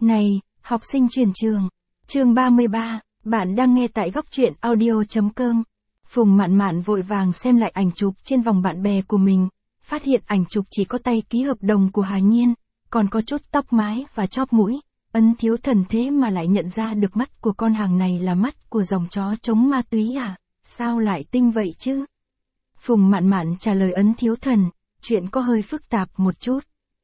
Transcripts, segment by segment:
Này, học sinh chuyển trường. Chương 33, bạn đang nghe tại góc truyện audio.com. Phùng Mạn Mạn vội vàng xem lại ảnh chụp trên vòng bạn bè của mình, phát hiện ảnh chụp chỉ có tay ký hợp đồng của Hà Nhiên, còn có chút tóc mái và chóp mũi. Ấn Thiếu Thần thế mà lại nhận ra được mắt của con hàng này là mắt của dòng chó chống ma túy à? Sao lại tinh vậy chứ? Phùng Mạn Mạn trả lời Ấn Thiếu Thần, chuyện có hơi phức tạp một chút.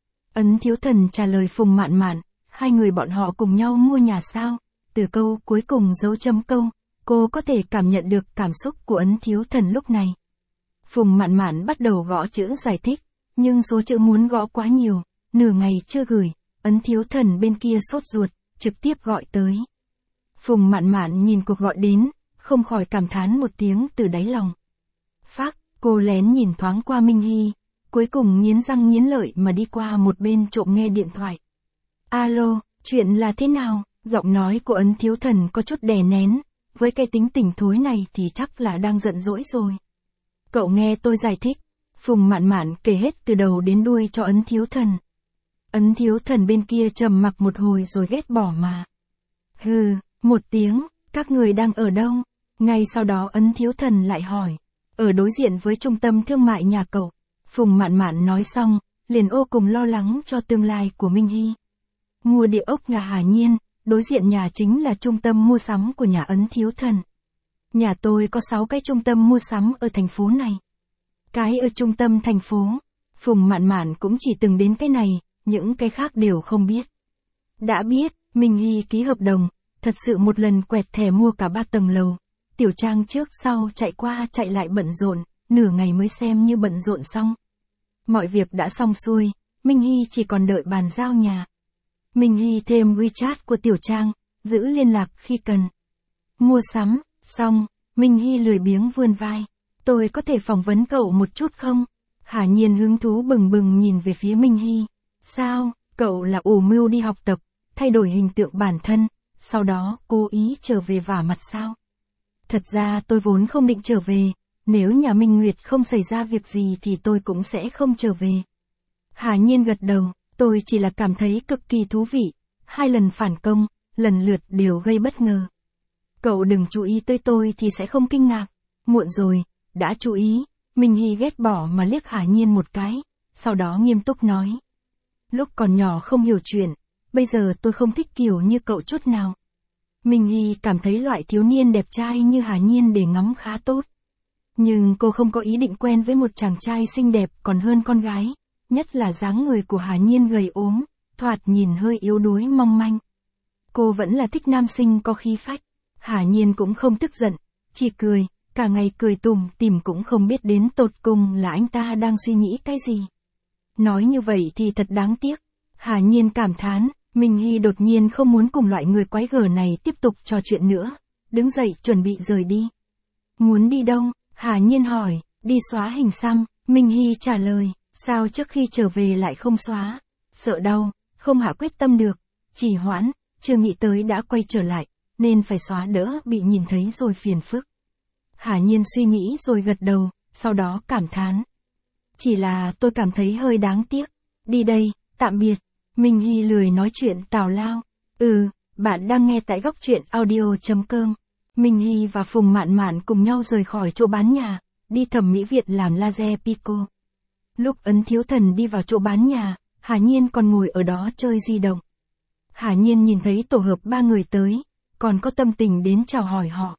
Ấn Thiếu Thần trả lời Phùng Mạn Mạn, hai người bọn họ cùng nhau mua nhà sao? Từ câu cuối cùng dấu chấm câu, cô có thể cảm nhận được cảm xúc của Ấn Thiếu Thần lúc này. Phùng Mạn Mạn bắt đầu gõ chữ giải thích, nhưng số chữ muốn gõ quá nhiều, nửa ngày chưa gửi, Ấn Thiếu Thần bên kia sốt ruột, trực tiếp gọi tới. Phùng Mạn Mạn nhìn cuộc gọi đến, không khỏi cảm thán một tiếng từ đáy lòng. Phác, cô lén nhìn thoáng qua Minh Hy, cuối cùng nghiến răng nghiến lợi mà đi qua một bên trộm nghe điện thoại. Alo, chuyện là thế nào? Giọng nói của Ấn Thiếu Thần có chút đè nén, với cái tính tình thối này thì chắc là đang giận dỗi rồi. Cậu nghe tôi giải thích. Phùng Mạn Mạn kể hết từ đầu đến đuôi cho Ấn Thiếu Thần. Ấn Thiếu Thần bên kia trầm mặc một hồi rồi ghét bỏ mà. Hừ, một tiếng, các người đang ở đâu? Ngay sau đó Ấn Thiếu Thần lại hỏi. Ở đối diện với trung tâm thương mại nhà cậu. Phùng Mạn Mạn nói xong, liền ô cùng lo lắng cho tương lai của Minh Hy. Mua địa ốc nhà Hà Nhiên, đối diện nhà chính là trung tâm mua sắm của nhà Ấn Thiếu Thần. Nhà tôi có 6 cái trung tâm mua sắm ở thành phố này. Cái ở trung tâm thành phố, Phùng Mạn Mạn cũng chỉ từng đến cái này, những cái khác đều không biết. Đã biết, Minh Hy ký hợp đồng, thật sự một lần quẹt thẻ mua cả 3 tầng lầu. Tiểu Trang trước sau chạy qua chạy lại bận rộn, nửa ngày mới xem như bận rộn xong. Mọi việc đã xong xuôi, Minh Hy chỉ còn đợi bàn giao nhà. Minh Hy thêm WeChat của Tiểu Trang, giữ liên lạc khi cần. Mua sắm, xong, Minh Hy lười biếng vươn vai. Tôi có thể phỏng vấn cậu một chút không? Hà Nhiên hứng thú bừng bừng nhìn về phía Minh Hy. Sao, cậu là ủ mưu đi học tập, thay đổi hình tượng bản thân, sau đó cố ý trở về vả mặt sao? Thật ra tôi vốn không định trở về, nếu nhà Minh Nguyệt không xảy ra việc gì thì tôi cũng sẽ không trở về. Hà Nhiên gật đầu, tôi chỉ là cảm thấy cực kỳ thú vị, 2 lần phản công, lần lượt đều gây bất ngờ. Cậu đừng chú ý tới tôi thì sẽ không kinh ngạc. Muộn rồi, đã chú ý. Minh Hy ghét bỏ mà liếc Hà Nhiên một cái, sau đó nghiêm túc nói. Lúc còn nhỏ không hiểu chuyện, bây giờ tôi không thích kiểu như cậu chút nào. Minh Hy cảm thấy loại thiếu niên đẹp trai như Hà Nhiên để ngắm khá tốt. Nhưng cô không có ý định quen với một chàng trai xinh đẹp còn hơn con gái, nhất là dáng người của Hà Nhiên gầy ốm, thoạt nhìn hơi yếu đuối mong manh. Cô vẫn là thích nam sinh có khí phách. Hà Nhiên cũng không tức giận, chỉ cười, cả ngày cười tủm tỉm cũng không biết đến tột cùng là anh ta đang suy nghĩ cái gì. Nói như vậy thì thật đáng tiếc. Hà Nhiên cảm thán, Minh Hy đột nhiên không muốn cùng loại người quái gở này tiếp tục trò chuyện nữa, đứng dậy chuẩn bị rời đi. Muốn đi đâu? Hà Nhiên hỏi. Đi xóa hình xăm. Minh Hy trả lời, sao trước khi trở về lại không xóa? Sợ đau, không hạ quyết tâm được, trì hoãn, chưa nghĩ tới đã quay trở lại, nên phải xóa đỡ bị nhìn thấy rồi phiền phức. Hà Nhiên suy nghĩ rồi gật đầu, sau đó cảm thán. Chỉ là tôi cảm thấy hơi đáng tiếc. Đi đây, tạm biệt. Minh Hy lười nói chuyện tào lao. Bạn đang nghe tại góc truyện audio.com. Minh Hy và Phùng Mạn Mạn cùng nhau rời khỏi chỗ bán nhà, đi thẩm mỹ viện làm laser pico. Lúc Ấn Thiếu Thần đi vào chỗ bán nhà, Hà Nhiên còn ngồi ở đó chơi di động. Hà Nhiên nhìn thấy tổ hợp 3 người tới, còn có tâm tình đến chào hỏi họ.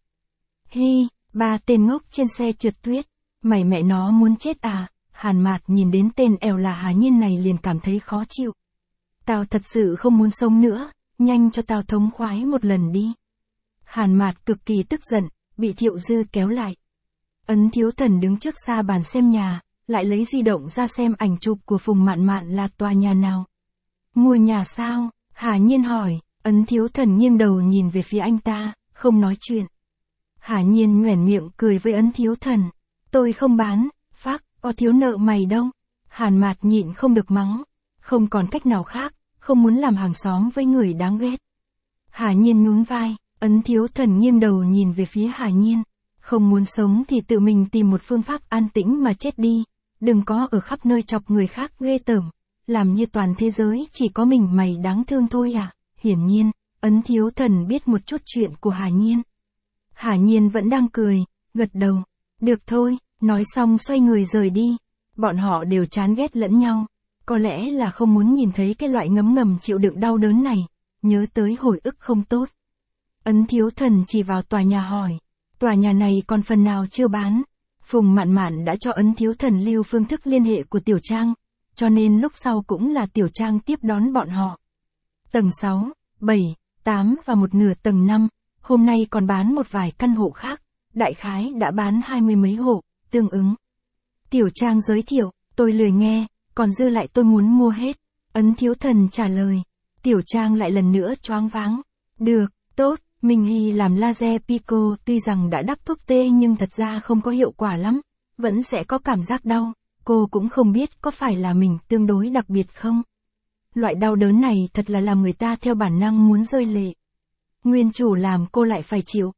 Hi, 3 tên ngốc trên xe trượt tuyết, mày mẹ nó muốn chết à? Hàn Mạt nhìn đến tên eo là Hà Nhiên này liền cảm thấy khó chịu. Tao thật sự không muốn sống nữa, nhanh cho tao thống khoái một lần đi. Hàn Mạt cực kỳ tức giận, bị Thiệu Dư kéo lại. Ấn Thiếu Thần đứng trước xa bàn xem nhà, lại lấy di động ra xem ảnh chụp của Phùng Mạn Mạn là tòa nhà nào. Mua nhà sao? Hà Nhiên hỏi. Ấn Thiếu Thần nghiêng đầu nhìn về phía anh ta, không nói chuyện. Hà Nhiên nhoẻn miệng cười với Ấn Thiếu Thần. Tôi không bán, phác, có thiếu nợ mày đâu. Hàn Mạt nhịn không được mắng. Không còn cách nào khác, không muốn làm hàng xóm với người đáng ghét. Hà Nhiên nhún vai, Ấn Thiếu Thần nghiêng đầu nhìn về phía Hà Nhiên. Không muốn sống thì tự mình tìm một phương pháp an tĩnh mà chết đi. Đừng có ở khắp nơi chọc người khác ghê tởm. Làm như toàn thế giới chỉ có mình mày đáng thương thôi à. Hiển nhiên, Ấn Thiếu Thần biết một chút chuyện của Hà Nhiên. Hà Nhiên vẫn đang cười, gật đầu. Được thôi, nói xong xoay người rời đi. Bọn họ đều chán ghét lẫn nhau. Có lẽ là không muốn nhìn thấy cái loại ngấm ngầm chịu đựng đau đớn này. Nhớ tới hồi ức không tốt. Ấn Thiếu Thần chỉ vào tòa nhà hỏi. Tòa nhà này còn phần nào chưa bán? Phùng Mạn Mạn đã cho Ấn Thiếu Thần lưu phương thức liên hệ của Tiểu Trang. Cho nên lúc sau cũng là Tiểu Trang tiếp đón bọn họ. Tầng 6, 7, 8 và một nửa tầng 5. Hôm nay còn bán một vài căn hộ khác. Đại khái đã bán 20 mấy hộ, tương ứng. Tiểu Trang giới thiệu, tôi lười nghe, còn dư lại tôi muốn mua hết. Ấn Thiếu Thần trả lời. Tiểu Trang lại lần nữa choáng váng. Được, tốt, Minh Hy làm laser pico tuy rằng đã đắp thuốc tê nhưng thật ra không có hiệu quả lắm. Vẫn sẽ có cảm giác đau. Cô cũng không biết có phải là mình tương đối đặc biệt không. Loại đau đớn này thật là làm người ta theo bản năng muốn rơi lệ. Nguyên chủ làm cô lại phải chịu.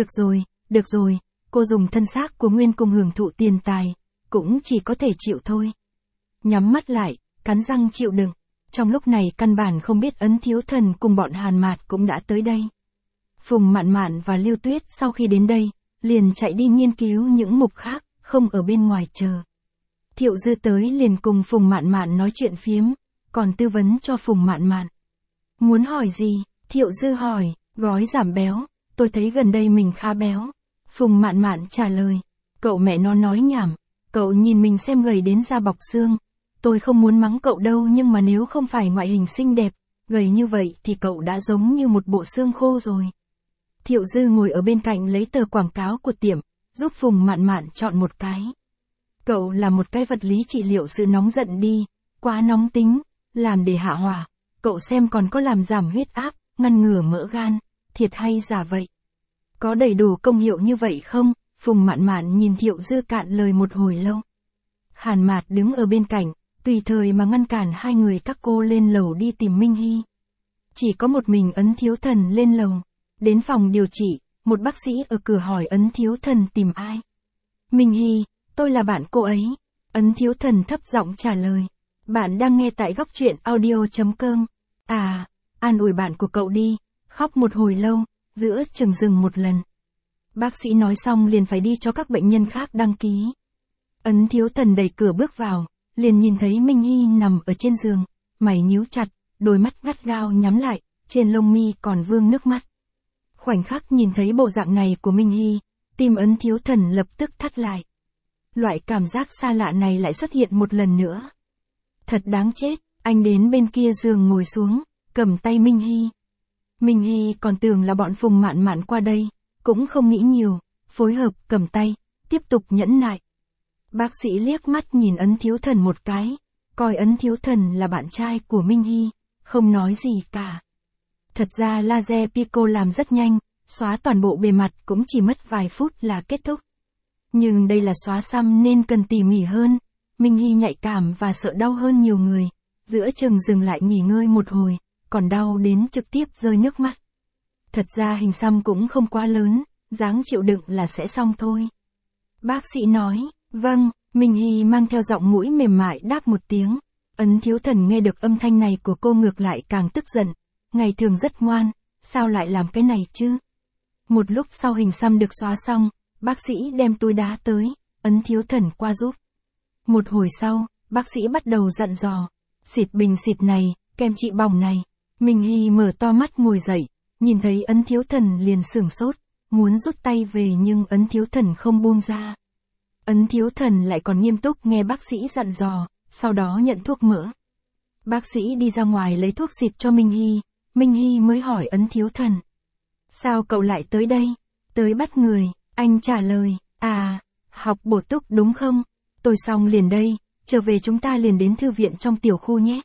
Được rồi, cô dùng thân xác của Nguyên cùng hưởng thụ tiền tài, cũng chỉ có thể chịu thôi. Nhắm mắt lại, cắn răng chịu đựng. Trong lúc này căn bản không biết Ấn Thiếu Thần cùng bọn Hàn Mạt cũng đã tới đây. Phùng Mạn Mạn và Lưu Tuyết sau khi đến đây, liền chạy đi nghiên cứu những mục khác, không ở bên ngoài chờ. Thiệu Dư tới liền cùng Phùng Mạn Mạn nói chuyện phiếm, còn tư vấn cho Phùng Mạn Mạn. Muốn hỏi gì? Thiệu Dư hỏi, gói giảm béo, tôi thấy gần đây mình khá béo. Phùng Mạn Mạn trả lời, cậu mẹ nó nói nhảm, cậu nhìn mình xem gầy đến da bọc xương. Tôi không muốn mắng cậu đâu nhưng mà nếu không phải ngoại hình xinh đẹp, gầy như vậy thì cậu đã giống như một bộ xương khô rồi. Thiệu Dư ngồi ở bên cạnh lấy tờ quảng cáo của tiệm, giúp Phùng Mạn Mạn chọn một cái. Cậu là một cái vật lý trị liệu sự nóng giận đi, quá nóng tính, làm để hạ hỏa. Cậu xem còn có làm giảm huyết áp, ngăn ngừa mỡ gan, thiệt hay giả vậy? Có đầy đủ công hiệu như vậy không? Phùng Mạn Mạn nhìn Thiệu Dư cạn lời một hồi lâu. Hàn Mạt đứng ở bên cạnh, tùy thời mà ngăn cản hai người các cô lên lầu đi tìm Minh Hy. Chỉ có một mình Ấn Thiếu Thần lên lầu. Đến phòng điều trị, một bác sĩ ở cửa hỏi Ấn Thiếu Thần tìm ai. Minh Hy, tôi là bạn cô ấy. Ấn Thiếu Thần thấp giọng trả lời. Bạn đang nghe tại góc truyện audio.com. À, an ủi bạn của cậu đi, khóc một hồi lâu, giữa chừng dừng một lần. Bác sĩ nói xong liền phải đi cho các bệnh nhân khác đăng ký. Ấn Thiếu Thần đẩy cửa bước vào, liền nhìn thấy Minh Hy nằm ở trên giường, mày nhíu chặt, đôi mắt gắt gao nhắm lại, trên lông mi còn vương nước mắt. Khoảnh khắc nhìn thấy bộ dạng này của Minh Hy, tim Ấn Thiếu Thần lập tức thắt lại. Loại cảm giác xa lạ này lại xuất hiện một lần nữa. Thật đáng chết, anh đến bên kia giường ngồi xuống, cầm tay Minh Hy. Minh Hy còn tưởng là bọn Phùng Mạn Mạn qua đây, cũng không nghĩ nhiều, phối hợp cầm tay, tiếp tục nhẫn nại. Bác sĩ liếc mắt nhìn Ấn Thiếu Thần một cái, coi Ấn Thiếu Thần là bạn trai của Minh Hy, không nói gì cả. Thật ra laser pico làm rất nhanh, xóa toàn bộ bề mặt cũng chỉ mất vài phút là kết thúc. Nhưng đây là xóa xăm nên cần tỉ mỉ hơn. Minh Hy nhạy cảm và sợ đau hơn nhiều người. Giữa chừng dừng lại nghỉ ngơi một hồi, còn đau đến trực tiếp rơi nước mắt. Thật ra hình xăm cũng không quá lớn, dáng chịu đựng là sẽ xong thôi. Bác sĩ nói, vâng, Minh Hy mang theo giọng mũi mềm mại đáp một tiếng. Ấn Thiếu Thần nghe được âm thanh này của cô ngược lại càng tức giận. Ngày thường rất ngoan, sao lại làm cái này chứ? Một lúc sau hình xăm được xóa xong, bác sĩ đem túi đá tới, Ấn Thiếu Thần qua giúp. Một hồi sau, bác sĩ bắt đầu dặn dò, xịt bình xịt này, kem trị bỏng này. Minh Hy mở to mắt ngồi dậy, nhìn thấy Ấn Thiếu Thần liền sửng sốt, muốn rút tay về nhưng Ấn Thiếu Thần không buông ra. Ấn Thiếu Thần lại còn nghiêm túc nghe bác sĩ dặn dò, sau đó nhận thuốc mỡ. Bác sĩ đi ra ngoài lấy thuốc xịt cho Minh Hy. Minh Hy mới hỏi Ấn Thiếu Thần. Sao cậu lại tới đây? Tới bắt người, anh trả lời. À, học bổ túc đúng không? Tôi xong liền đây, trở về chúng ta liền đến thư viện trong tiểu khu nhé.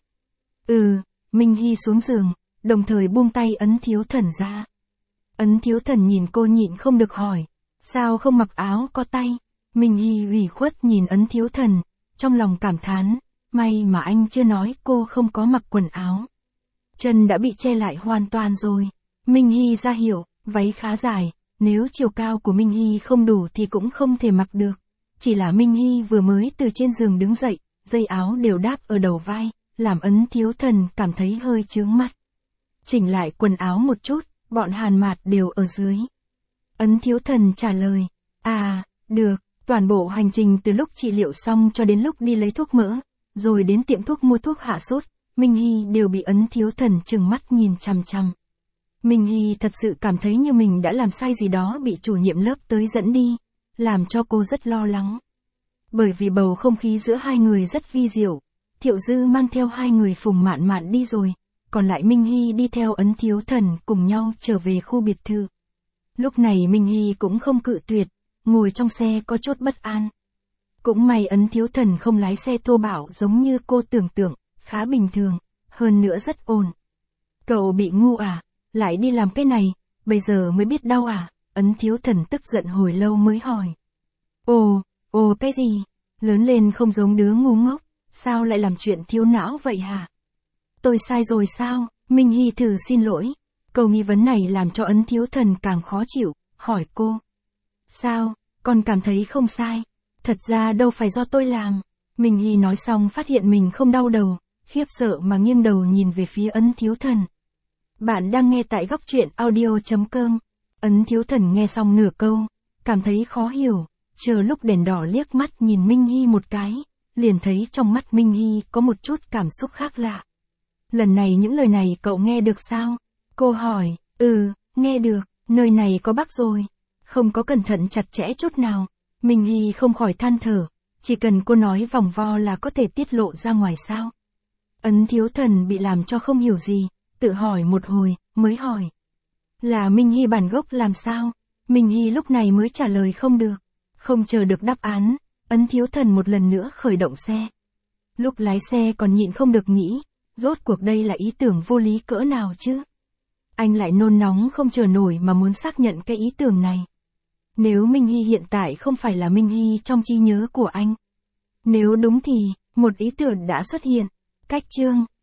Minh Hy xuống giường, đồng thời buông tay Ấn Thiếu Thần ra. Ấn Thiếu Thần nhìn cô nhịn không được hỏi. Sao không mặc áo có tay? Minh Hy ủy khuất nhìn Ấn Thiếu Thần, trong lòng cảm thán. May mà anh chưa nói cô không có mặc quần áo. Chân đã bị che lại hoàn toàn rồi. Minh Hy ra hiệu, váy khá dài, nếu chiều cao của Minh Hy không đủ thì cũng không thể mặc được. Chỉ là Minh Hy vừa mới từ trên giường đứng dậy, dây áo đều đáp ở đầu vai, làm Ấn Thiếu Thần cảm thấy hơi chướng mắt. chỉnh lại quần áo một chút, bọn Hàn Mạt đều ở dưới. Ấn Thiếu Thần trả lời, à, được, toàn bộ hành trình từ lúc trị liệu xong cho đến lúc đi lấy thuốc mỡ, rồi đến tiệm thuốc mua thuốc hạ sốt, Minh Hy đều bị Ấn Thiếu Thần trừng mắt nhìn chằm chằm. Minh Hy thật sự cảm thấy như mình đã làm sai gì đó bị chủ nhiệm lớp tới dẫn đi, làm cho cô rất lo lắng. Bởi vì bầu không khí giữa hai người rất vi diệu, Thiệu Dư mang theo hai người Phùng Mạn Mạn đi rồi, còn lại Minh Hy đi theo Ấn Thiếu Thần cùng nhau trở về khu biệt thự. Lúc này Minh Hy cũng không cự tuyệt, ngồi trong xe có chút bất an. Cũng may Ấn Thiếu Thần không lái xe thô bạo giống như cô tưởng tượng, khá bình thường, hơn nữa rất ổn. Cậu bị ngu à? Lại đi làm cái này, bây giờ mới biết đau à? Ấn Thiếu Thần tức giận hồi lâu mới hỏi. Ồ, cái gì? Lớn lên không giống đứa ngu ngốc, sao lại làm chuyện thiếu não vậy hả? Tôi sai rồi sao? Minh Hy thử xin lỗi. Câu nghi vấn này làm cho Ấn Thiếu Thần càng khó chịu, hỏi cô. Sao, con cảm thấy không sai? Thật ra đâu phải do tôi làm. Minh Hy nói xong phát hiện mình không đau đầu, khiếp sợ mà nghiêng đầu nhìn về phía Ấn Thiếu Thần. Bạn đang nghe tại góc truyện audio.com. Ấn Thiếu Thần nghe xong nửa câu, cảm thấy khó hiểu, chờ lúc đèn đỏ liếc mắt nhìn Minh Hy một cái, liền thấy trong mắt Minh Hy có một chút cảm xúc khác lạ. Lần này những lời này cậu nghe được sao? Cô hỏi, nghe được, nơi này có bác rồi. Không có cẩn thận chặt chẽ chút nào. Minh Hy không khỏi than thở, chỉ cần cô nói vòng vo là có thể tiết lộ ra ngoài sao? Ấn Thiếu Thần bị làm cho không hiểu gì, tự hỏi một hồi, mới hỏi. Là Minh Hy bản gốc làm sao? Minh Hy lúc này mới trả lời không được. Không chờ được đáp án, Ấn Thiếu Thần một lần nữa khởi động xe. Lúc lái xe còn nhịn không được nghĩ, rốt cuộc đây là ý tưởng vô lý cỡ nào chứ? Anh lại nôn nóng không chờ nổi mà muốn xác nhận cái ý tưởng này. Nếu Minh Hy hiện tại không phải là Minh Hy trong trí nhớ của anh. Nếu đúng thì, một ý tưởng đã xuất hiện. Cách chương